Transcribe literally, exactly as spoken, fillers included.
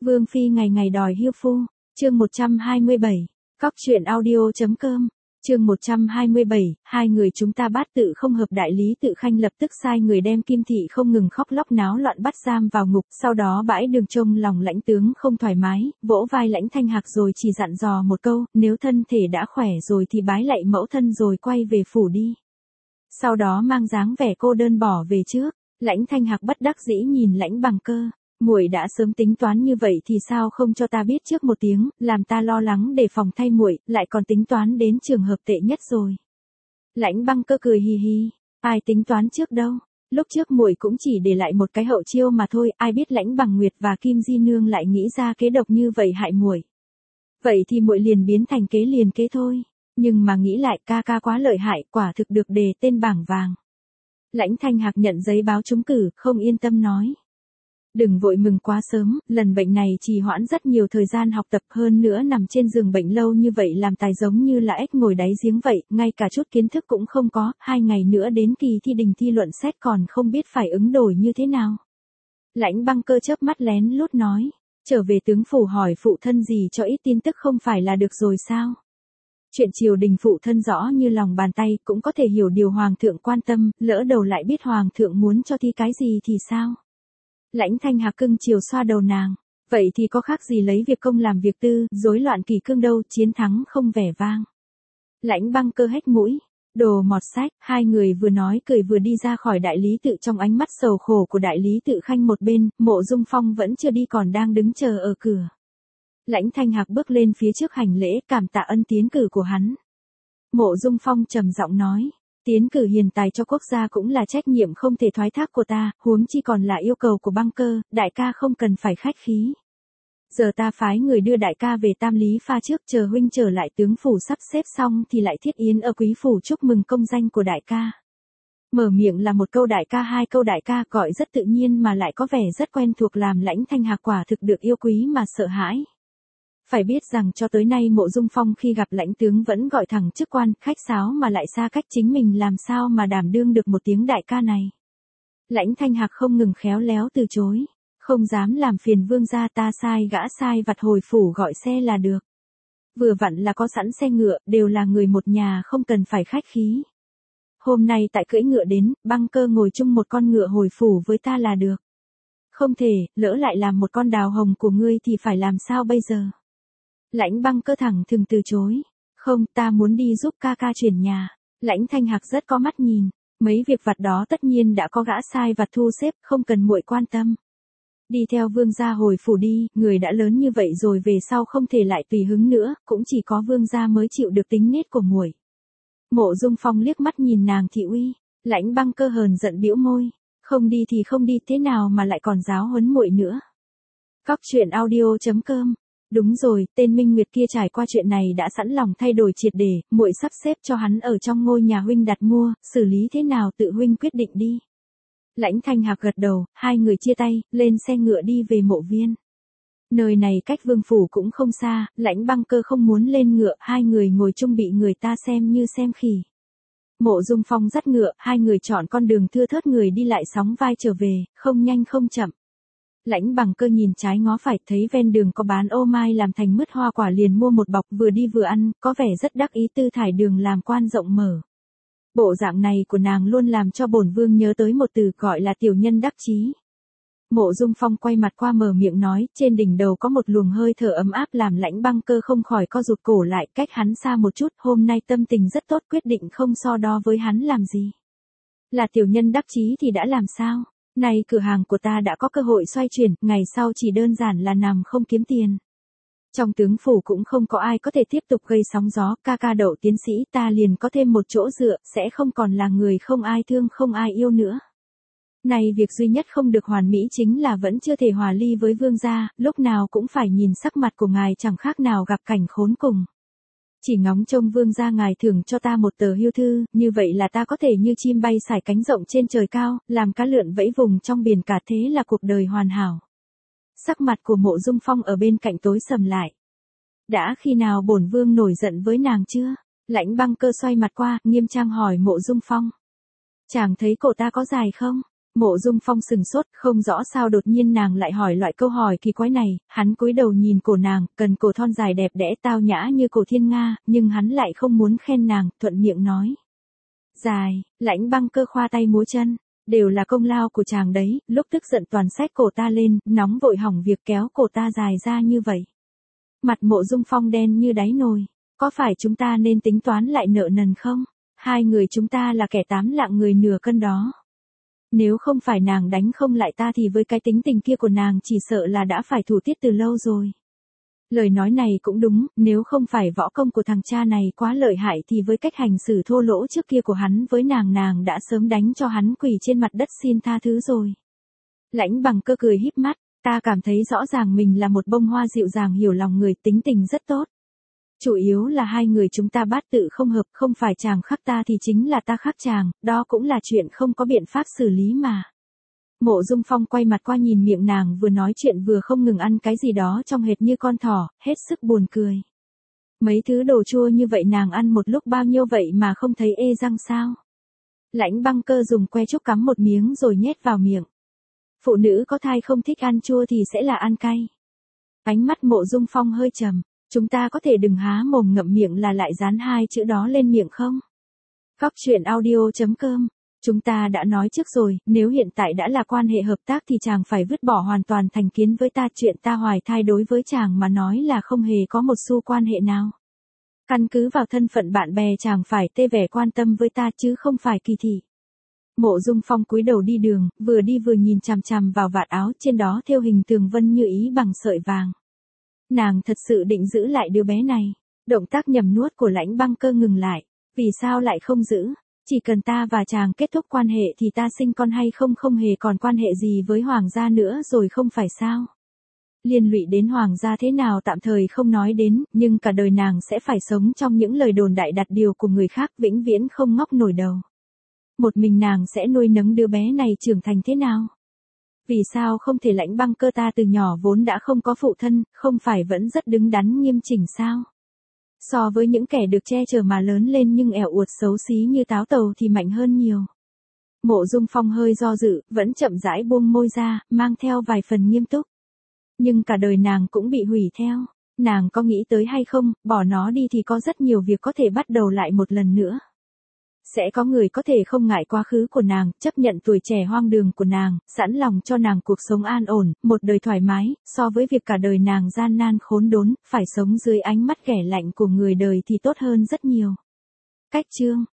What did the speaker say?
Vương phi ngày ngày đòi hiêu phu, chương một trăm hai mươi bảy, cóc truyện audio.com, chương một trăm hai mươi bảy, hai người chúng ta bát tự không hợp. Đại lý Tự Khanh lập tức sai người đem Kim Thị không ngừng khóc lóc náo loạn bắt giam vào ngục, sau đó bãi đường trông lòng lãnh tướng không thoải mái, vỗ vai Lãnh Thanh Hạc rồi chỉ dặn dò một câu, nếu thân thể đã khỏe rồi thì bái lạy mẫu thân rồi quay về phủ đi. Sau đó mang dáng vẻ cô đơn bỏ về trước. Lãnh Thanh Hạc bất đắc dĩ nhìn Lãnh Bằng Cơ, muội đã sớm tính toán như vậy thì sao không cho ta biết trước một tiếng, làm ta lo lắng để phòng thay muội, lại còn tính toán đến trường hợp tệ nhất rồi. Lãnh Băng Cơ cười hì hì, ai tính toán trước đâu, lúc trước muội cũng chỉ để lại một cái hậu chiêu mà thôi, ai biết Lãnh Bằng Nguyệt và Kim Di Nương lại nghĩ ra kế độc như vậy hại muội. Vậy thì muội liền biến thành kế liền kế thôi, nhưng mà nghĩ lại ca ca quá lợi hại, quả thực được đề tên bảng vàng. Lãnh Thanh Hạc nhận giấy báo trúng cử, không yên tâm nói. Đừng vội mừng quá sớm, lần bệnh này trì hoãn rất nhiều thời gian học tập, hơn nữa nằm trên giường bệnh lâu như vậy làm tài giống như là ếch ngồi đáy giếng vậy, ngay cả chút kiến thức cũng không có, hai ngày nữa đến kỳ thi đình thi luận xét còn không biết phải ứng đổi như thế nào. Lãnh Băng Cơ chớp mắt lén lút nói, trở về tướng phủ hỏi phụ thân gì cho ít tin tức không phải là được rồi sao? Chuyện triều đình phụ thân rõ như lòng bàn tay, cũng có thể hiểu điều hoàng thượng quan tâm, lỡ đầu lại biết hoàng thượng muốn cho thi cái gì thì sao? Lãnh Thanh Hạc cưng chiều xoa đầu nàng, vậy thì có khác gì lấy việc công làm việc tư, rối loạn kỷ cương đâu, chiến thắng không vẻ vang. Lãnh Băng Cơ hét mũi, đồ mọt sách, hai người vừa nói cười vừa đi ra khỏi đại lý tự. Trong ánh mắt sầu khổ của đại lý Tự Khanh một bên, Mộ Dung Phong vẫn chưa đi còn đang đứng chờ ở cửa. Lãnh Thanh Hạc bước lên phía trước hành lễ, cảm tạ ân tiến cử của hắn. Mộ Dung Phong trầm giọng nói, tiến cử hiền tài cho quốc gia cũng là trách nhiệm không thể thoái thác của ta, huống chi còn là yêu cầu của Băng Cơ, đại ca không cần phải khách khí. Giờ ta phái người đưa đại ca về Tam Lý Pha trước, chờ huynh trở lại tướng phủ sắp xếp xong thì lại thiết yến ở quý phủ chúc mừng công danh của đại ca. Mở miệng là một câu đại ca, hai câu đại ca, gọi rất tự nhiên mà lại có vẻ rất quen thuộc, làm Lãnh Thanh Hạc quả thực được yêu quý mà sợ hãi. Phải biết rằng cho tới nay Mộ Dung Phong khi gặp lãnh tướng vẫn gọi thẳng chức quan, khách sáo mà lại xa cách chính mình, làm sao mà đảm đương được một tiếng đại ca này. Lãnh Thanh Hạc không ngừng khéo léo từ chối, không dám làm phiền vương gia, ta sai gã sai vặt hồi phủ gọi xe là được. Vừa vặn là có sẵn xe ngựa, đều là người một nhà không cần phải khách khí. Hôm nay tại cưỡi ngựa đến, Băng Cơ ngồi chung một con ngựa hồi phủ với ta là được. Không thể, lỡ lại làm một con đào hồng của ngươi thì phải làm sao bây giờ? Lãnh Băng Cơ thẳng thừng từ chối, không, ta muốn đi giúp ca ca chuyển nhà. Lãnh Thanh Hạc rất có mắt nhìn, mấy việc vặt đó tất nhiên đã có gã sai vặt thu xếp, không cần muội quan tâm. Đi theo vương gia hồi phủ đi, người đã lớn như vậy rồi, về sau không thể lại tùy hứng nữa, cũng chỉ có vương gia mới chịu được tính nết của muội. Mộ Dung Phong liếc mắt nhìn nàng thị uy, Lãnh Băng Cơ hờn giận bĩu môi, không đi thì không đi, thế nào mà lại còn giáo huấn muội nữa. Cóc truyện audio.com. Đúng rồi, tên Minh Nguyệt kia trải qua chuyện này đã sẵn lòng thay đổi triệt để, muội sắp xếp cho hắn ở trong ngôi nhà huynh đặt mua, xử lý thế nào tự huynh quyết định đi. Lãnh Thanh Hạc gật đầu, hai người chia tay, lên xe ngựa đi về mộ viên. Nơi này cách vương phủ cũng không xa, Lãnh Băng Cơ không muốn lên ngựa, hai người ngồi chung bị người ta xem như xem khỉ. Mộ Dung Phong dắt ngựa, hai người chọn con đường thưa thớt, người đi lại sóng vai trở về, không nhanh không chậm. Lãnh Bằng Cơ nhìn trái ngó phải, thấy ven đường có bán ô mai làm thành mứt hoa quả, liền mua một bọc, vừa đi vừa ăn, có vẻ rất đắc ý, tư thải đường làm quan rộng mở. Bộ dạng này của nàng luôn làm cho bổn vương nhớ tới một từ gọi là tiểu nhân đắc chí. Mộ Dung Phong quay mặt qua mở miệng nói, trên đỉnh đầu có một luồng hơi thở ấm áp làm Lãnh Băng Cơ không khỏi co rụt cổ lại, cách hắn xa một chút, hôm nay tâm tình rất tốt, quyết định không so đo với hắn làm gì. Là tiểu nhân đắc chí thì đã làm sao? Này cửa hàng của ta đã có cơ hội xoay chuyển, ngày sau chỉ đơn giản là nằm không kiếm tiền. Trong tướng phủ cũng không có ai có thể tiếp tục gây sóng gió, ca ca đậu tiến sĩ, ta liền có thêm một chỗ dựa, sẽ không còn là người không ai thương không ai yêu nữa. Này việc duy nhất không được hoàn mỹ chính là vẫn chưa thể hòa ly với vương gia, lúc nào cũng phải nhìn sắc mặt của ngài chẳng khác nào gặp cảnh khốn cùng. Chỉ ngóng trông vương gia ngài thưởng cho ta một tờ hưu thư, như vậy là ta có thể như chim bay sải cánh rộng trên trời cao, làm cá lượn vẫy vùng trong biển cả, thế là cuộc đời hoàn hảo. Sắc mặt của Mộ Dung Phong ở bên cạnh tối sầm lại. Đã khi nào bổn vương nổi giận với nàng chưa? Lãnh Băng Cơ xoay mặt qua, nghiêm trang hỏi Mộ Dung Phong. Chàng thấy cổ ta có dài không? Mộ Dung Phong sừng sốt, không rõ sao đột nhiên nàng lại hỏi loại câu hỏi kỳ quái này, hắn cúi đầu nhìn cổ nàng, cần cổ thon dài đẹp đẽ tao nhã như cổ thiên nga, nhưng hắn lại không muốn khen nàng, thuận miệng nói. Dài, Lãnh Băng Cơ khoa tay múa chân, đều là công lao của chàng đấy, lúc tức giận toàn xách cổ ta lên, nóng vội hỏng việc kéo cổ ta dài ra như vậy. Mặt Mộ Dung Phong đen như đáy nồi, có phải chúng ta nên tính toán lại nợ nần không? Hai người chúng ta là kẻ tám lạng người nửa cân đó. Nếu không phải nàng đánh không lại ta thì với cái tính tình kia của nàng chỉ sợ là đã phải thủ tiết từ lâu rồi. Lời nói này cũng đúng, nếu không phải võ công của thằng cha này quá lợi hại thì với cách hành xử thô lỗ trước kia của hắn với nàng nàng đã sớm đánh cho hắn quỳ trên mặt đất xin tha thứ rồi. Lãnh Bằng Cơ cười híp mắt, ta cảm thấy rõ ràng mình là một bông hoa dịu dàng hiểu lòng người, tính tình rất tốt. Chủ yếu là hai người chúng ta bát tự không hợp, không phải chàng khắc ta thì chính là ta khắc chàng, đó cũng là chuyện không có biện pháp xử lý mà. Mộ Dung Phong quay mặt qua nhìn miệng nàng vừa nói chuyện vừa không ngừng ăn cái gì đó trong hệt như con thỏ, hết sức buồn cười. Mấy thứ đồ chua như vậy nàng ăn một lúc bao nhiêu vậy mà không thấy ê răng sao? Lãnh Băng Cơ dùng que trúc cắm một miếng rồi nhét vào miệng. Phụ nữ có thai không thích ăn chua thì sẽ là ăn cay. Ánh mắt Mộ Dung Phong hơi trầm. Chúng ta có thể đừng há mồm ngậm miệng là lại dán hai chữ đó lên miệng không? Góc truyện audio chấm com. Chúng ta đã nói trước rồi, nếu hiện tại đã là quan hệ hợp tác thì chàng phải vứt bỏ hoàn toàn thành kiến với ta. Chuyện ta hoài thai đối với chàng mà nói là không hề có một xu quan hệ nào. Căn cứ vào thân phận bạn bè chàng phải tê vẻ quan tâm với ta chứ không phải kỳ thị. Mộ Dung Phong cúi đầu đi đường, vừa đi vừa nhìn chằm chằm vào vạt áo trên đó thêu hình tường vân như ý bằng sợi vàng. Nàng thật sự định giữ lại đứa bé này. Động tác nhầm nuốt của Lãnh Băng Cơ ngừng lại. Vì sao lại không giữ? Chỉ cần ta và chàng kết thúc quan hệ thì ta sinh con hay không không hề còn quan hệ gì với hoàng gia nữa rồi không phải sao? Liên lụy đến hoàng gia thế nào tạm thời không nói đến, nhưng cả đời nàng sẽ phải sống trong những lời đồn đại đặt điều của người khác, vĩnh viễn không ngóc nổi đầu. Một mình nàng sẽ nuôi nấng đứa bé này trưởng thành thế nào? Vì sao không thể Lãnh Băng Cơ ta từ nhỏ vốn đã không có phụ thân, không phải vẫn rất đứng đắn nghiêm chỉnh sao? So với những kẻ được che chở mà lớn lên nhưng ẻo uột xấu xí như táo tàu thì mạnh hơn nhiều. Mộ Dung Phong hơi do dự, vẫn chậm rãi buông môi ra, mang theo vài phần nghiêm túc. Nhưng cả đời nàng cũng bị hủy theo. Nàng có nghĩ tới hay không, bỏ nó đi thì có rất nhiều việc có thể bắt đầu lại một lần nữa. Sẽ có người có thể không ngại quá khứ của nàng, chấp nhận tuổi trẻ hoang đường của nàng, sẵn lòng cho nàng cuộc sống an ổn, một đời thoải mái, so với việc cả đời nàng gian nan khốn đốn, phải sống dưới ánh mắt ghẻ lạnh của người đời thì tốt hơn rất nhiều. Cách chương